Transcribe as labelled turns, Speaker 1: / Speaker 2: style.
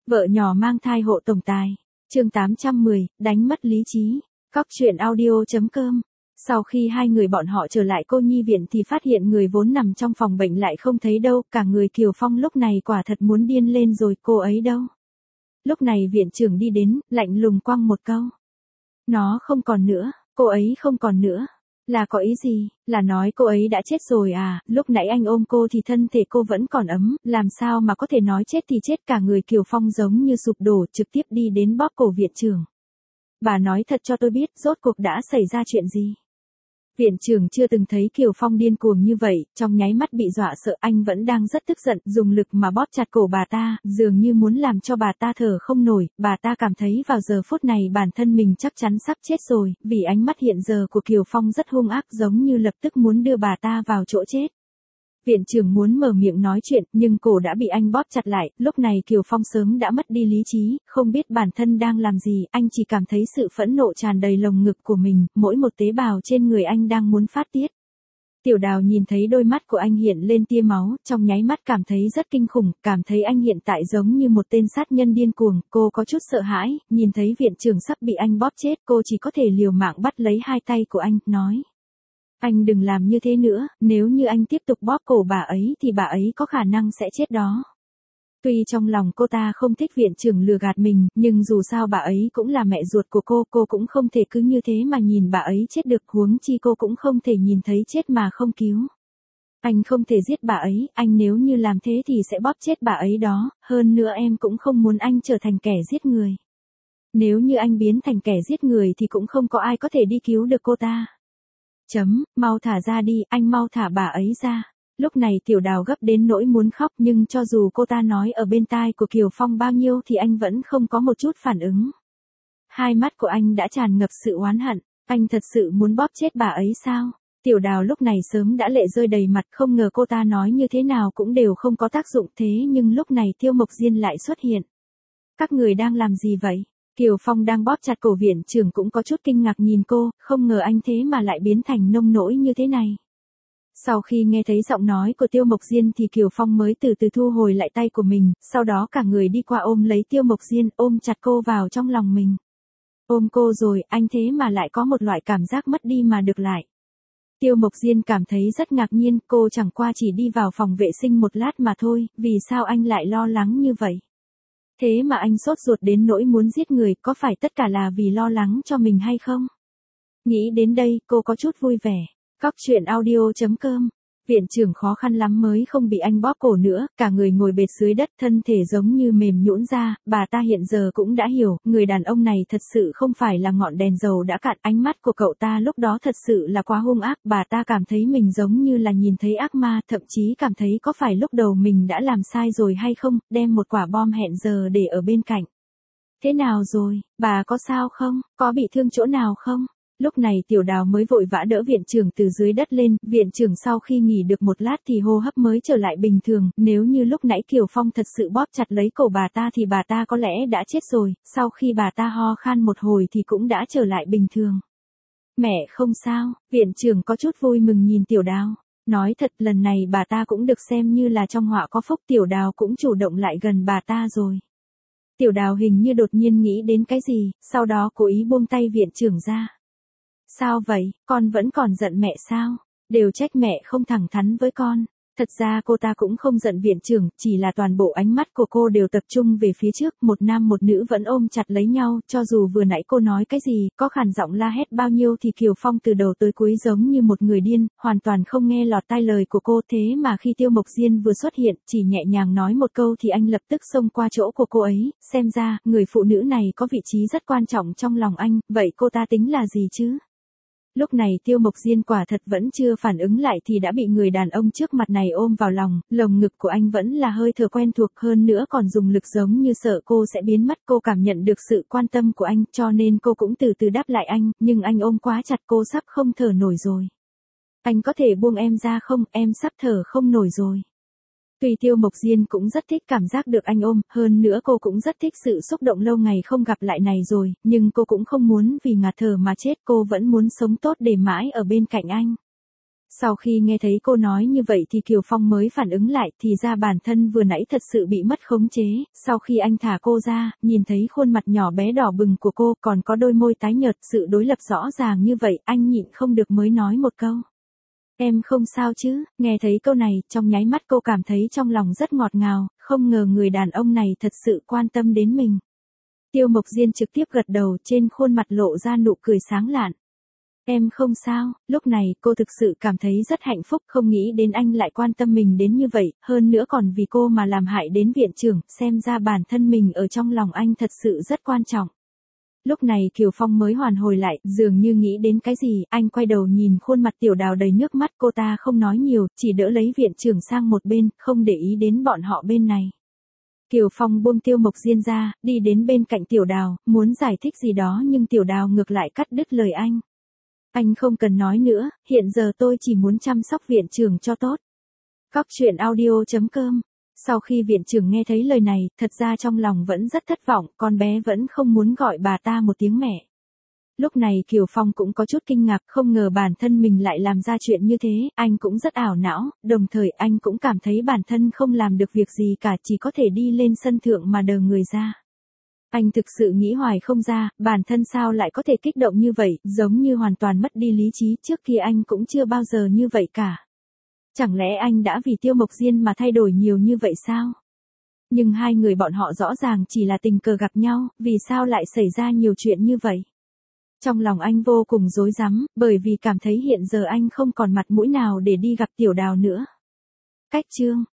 Speaker 1: Vợ nhỏ mang thai hộ tổng tài. Chương 810, đánh mất lý trí. Cóc truyện audio.com. Sau khi hai người bọn họ trở lại cô nhi viện thì phát hiện người vốn nằm trong phòng bệnh lại không thấy đâu, cả người Kiều Phong lúc này quả thật muốn điên lên rồi, cô ấy đâu? Lúc này viện trưởng đi đến, lạnh lùng quăng một câu. Nó không còn nữa, cô ấy không còn nữa. Là có ý gì, là nói cô ấy đã chết rồi à? Lúc nãy anh ôm cô thì thân thể cô vẫn còn ấm, làm sao mà có thể nói chết thì chết? Cả người Kiều Phong giống như sụp đổ, trực tiếp đi đến bóp cổ viện trưởng. Bà nói thật cho tôi biết, rốt cuộc đã xảy ra chuyện gì? Viện trưởng chưa từng thấy Kiều Phong điên cuồng như vậy, trong nháy mắt bị dọa sợ, anh vẫn đang rất tức giận, dùng lực mà bóp chặt cổ bà ta, dường như muốn làm cho bà ta thở không nổi. Bà ta cảm thấy vào giờ phút này bản thân mình chắc chắn sắp chết rồi, vì ánh mắt hiện giờ của Kiều Phong rất hung ác, giống như lập tức muốn đưa bà ta vào chỗ chết. Viện trưởng muốn mở miệng nói chuyện, nhưng cổ đã bị anh bóp chặt lại. Lúc này Kiều Phong sớm đã mất đi lý trí, không biết bản thân đang làm gì, anh chỉ cảm thấy sự phẫn nộ tràn đầy lồng ngực của mình, mỗi một tế bào trên người anh đang muốn phát tiết. Tiểu Đào nhìn thấy đôi mắt của anh hiện lên tia máu, trong nháy mắt cảm thấy rất kinh khủng, cảm thấy anh hiện tại giống như một tên sát nhân điên cuồng, cô có chút sợ hãi, nhìn thấy viện trưởng sắp bị anh bóp chết, cô chỉ có thể liều mạng bắt lấy hai tay của anh, nói. Anh đừng làm như thế nữa, nếu như anh tiếp tục bóp cổ bà ấy thì bà ấy có khả năng sẽ chết đó. Tuy trong lòng cô ta không thích viện trưởng lừa gạt mình, nhưng dù sao bà ấy cũng là mẹ ruột của cô cũng không thể cứ như thế mà nhìn bà ấy chết được, huống chi cô cũng không thể nhìn thấy chết mà không cứu. Anh không thể giết bà ấy, anh nếu như làm thế thì sẽ bóp chết bà ấy đó, hơn nữa em cũng không muốn anh trở thành kẻ giết người. Nếu như anh biến thành kẻ giết người thì cũng không có ai có thể đi cứu được cô ta. Mau thả ra đi, anh mau thả bà ấy ra. Lúc này Tiểu Đào gấp đến nỗi muốn khóc, nhưng cho dù cô ta nói ở bên tai của Kiều Phong bao nhiêu thì anh vẫn không có một chút phản ứng. Hai mắt của anh đã tràn ngập sự oán hận, anh thật sự muốn bóp chết bà ấy sao? Tiểu Đào lúc này sớm đã lệ rơi đầy mặt, không ngờ cô ta nói như thế nào cũng đều không có tác dụng, thế nhưng lúc này Tiêu Mộc Diên lại xuất hiện. Các người đang làm gì vậy? Kiều Phong đang bóp chặt cổ viện trưởng cũng có chút kinh ngạc nhìn cô, không ngờ anh thế mà lại biến thành nông nỗi như thế này. Sau khi nghe thấy giọng nói của Tiêu Mộc Diên thì Kiều Phong mới từ từ thu hồi lại tay của mình, sau đó cả người đi qua ôm lấy Tiêu Mộc Diên, ôm chặt cô vào trong lòng mình. Ôm cô rồi, anh thế mà lại có một loại cảm giác mất đi mà được lại. Tiêu Mộc Diên cảm thấy rất ngạc nhiên, cô chẳng qua chỉ đi vào phòng vệ sinh một lát mà thôi, vì sao anh lại lo lắng như vậy? Thế mà anh sốt ruột đến nỗi muốn giết người, có phải tất cả là vì lo lắng cho mình hay không? Nghĩ đến đây, cô có chút vui vẻ. Cóc truyện audio.com. Viện trưởng khó khăn lắm mới không bị anh bóp cổ nữa, cả người ngồi bệt dưới đất, thân thể giống như mềm nhũn ra. Bà ta hiện giờ cũng đã hiểu, người đàn ông này thật sự không phải là ngọn đèn dầu đã cạn. Ánh mắt của cậu ta lúc đó thật sự là quá hung ác, bà ta cảm thấy mình giống như là nhìn thấy ác ma, thậm chí cảm thấy có phải lúc đầu mình đã làm sai rồi hay không, đem một quả bom hẹn giờ để ở bên cạnh. Thế nào rồi, bà có sao không, có bị thương chỗ nào không? Lúc này Tiểu Đào mới vội vã đỡ viện trưởng từ dưới đất lên, viện trưởng sau khi nghỉ được một lát thì hô hấp mới trở lại bình thường, nếu như lúc nãy Kiều Phong thật sự bóp chặt lấy cổ bà ta thì bà ta có lẽ đã chết rồi, sau khi bà ta ho khan một hồi thì cũng đã trở lại bình thường. Mẹ không sao, viện trưởng có chút vui mừng nhìn Tiểu Đào. Nói thật lần này bà ta cũng được xem như là trong họa có phúc, Tiểu Đào cũng chủ động lại gần bà ta rồi. Tiểu Đào hình như đột nhiên nghĩ đến cái gì, sau đó cố ý buông tay viện trưởng ra. Sao vậy, con vẫn còn giận mẹ sao? Đều trách mẹ không thẳng thắn với con. Thật ra cô ta cũng không giận viện trưởng, chỉ là toàn bộ ánh mắt của cô đều tập trung về phía trước, một nam một nữ vẫn ôm chặt lấy nhau, cho dù vừa nãy cô nói cái gì, có khàn giọng la hét bao nhiêu thì Kiều Phong từ đầu tới cuối giống như một người điên, hoàn toàn không nghe lọt tai lời của cô, thế mà khi Tiêu Mộc Diên vừa xuất hiện, chỉ nhẹ nhàng nói một câu thì anh lập tức xông qua chỗ của cô ấy, xem ra, người phụ nữ này có vị trí rất quan trọng trong lòng anh, vậy cô ta tính là gì chứ? Lúc này Tiêu Mộc Diên quả thật vẫn chưa phản ứng lại thì đã bị người đàn ông trước mặt này ôm vào lòng, lồng ngực của anh vẫn là hơi thở quen thuộc, hơn nữa còn dùng lực giống như sợ cô sẽ biến mất. Cô cảm nhận được sự quan tâm của anh, cho nên cô cũng từ từ đáp lại anh, nhưng anh ôm quá chặt cô sắp không thở nổi rồi. Anh có thể buông em ra không, em sắp thở không nổi rồi. Tuy Tiêu Mộc Diên cũng rất thích cảm giác được anh ôm, hơn nữa cô cũng rất thích sự xúc động lâu ngày không gặp lại này rồi, nhưng cô cũng không muốn vì ngạt thở mà chết, cô vẫn muốn sống tốt để mãi ở bên cạnh anh. Sau khi nghe thấy cô nói như vậy thì Kiều Phong mới phản ứng lại, thì ra bản thân vừa nãy thật sự bị mất khống chế. Sau khi anh thả cô ra, nhìn thấy khuôn mặt nhỏ bé đỏ bừng của cô, còn có đôi môi tái nhợt, sự đối lập rõ ràng như vậy, anh nhịn không được mới nói một câu. Em không sao chứ? Nghe thấy câu này, trong nháy mắt cô cảm thấy trong lòng rất ngọt ngào, không ngờ người đàn ông này thật sự quan tâm đến mình. Tiêu Mộc Diên trực tiếp gật đầu, trên khuôn mặt lộ ra nụ cười sáng lạn. Em không sao. Lúc này cô thực sự cảm thấy rất hạnh phúc, không nghĩ đến anh lại quan tâm mình đến như vậy, hơn nữa còn vì cô mà làm hại đến viện trưởng, xem ra bản thân mình ở trong lòng anh thật sự rất quan trọng. Lúc này Kiều Phong mới hoàn hồi lại, dường như nghĩ đến cái gì, anh quay đầu nhìn khuôn mặt Tiểu Đào đầy nước mắt, cô ta không nói nhiều, chỉ đỡ lấy viện trưởng sang một bên, không để ý đến bọn họ bên này. Kiều Phong buông Tiêu Mộc Diên ra, đi đến bên cạnh Tiểu Đào, muốn giải thích gì đó nhưng Tiểu Đào ngược lại cắt đứt lời anh. Anh không cần nói nữa, hiện giờ tôi chỉ muốn chăm sóc viện trưởng cho tốt. Cóc truyện audio.com. Sau khi viện trưởng nghe thấy lời này, thật ra trong lòng vẫn rất thất vọng, con bé vẫn không muốn gọi bà ta một tiếng mẹ. Lúc này Kiều Phong cũng có chút kinh ngạc, không ngờ bản thân mình lại làm ra chuyện như thế, anh cũng rất ảo não, đồng thời anh cũng cảm thấy bản thân không làm được việc gì cả, chỉ có thể đi lên sân thượng mà đờ người ra. Anh thực sự nghĩ hoài không ra, bản thân sao lại có thể kích động như vậy, giống như hoàn toàn mất đi lý trí, trước kia anh cũng chưa bao giờ như vậy cả. Chẳng lẽ anh đã vì Tiêu Mộc Diên mà thay đổi nhiều như vậy sao? Nhưng hai người bọn họ rõ ràng chỉ là tình cờ gặp nhau, vì sao lại xảy ra nhiều chuyện như vậy? Trong lòng anh vô cùng rối rắm, bởi vì cảm thấy hiện giờ anh không còn mặt mũi nào để đi gặp Tiểu Đào nữa. Cách chương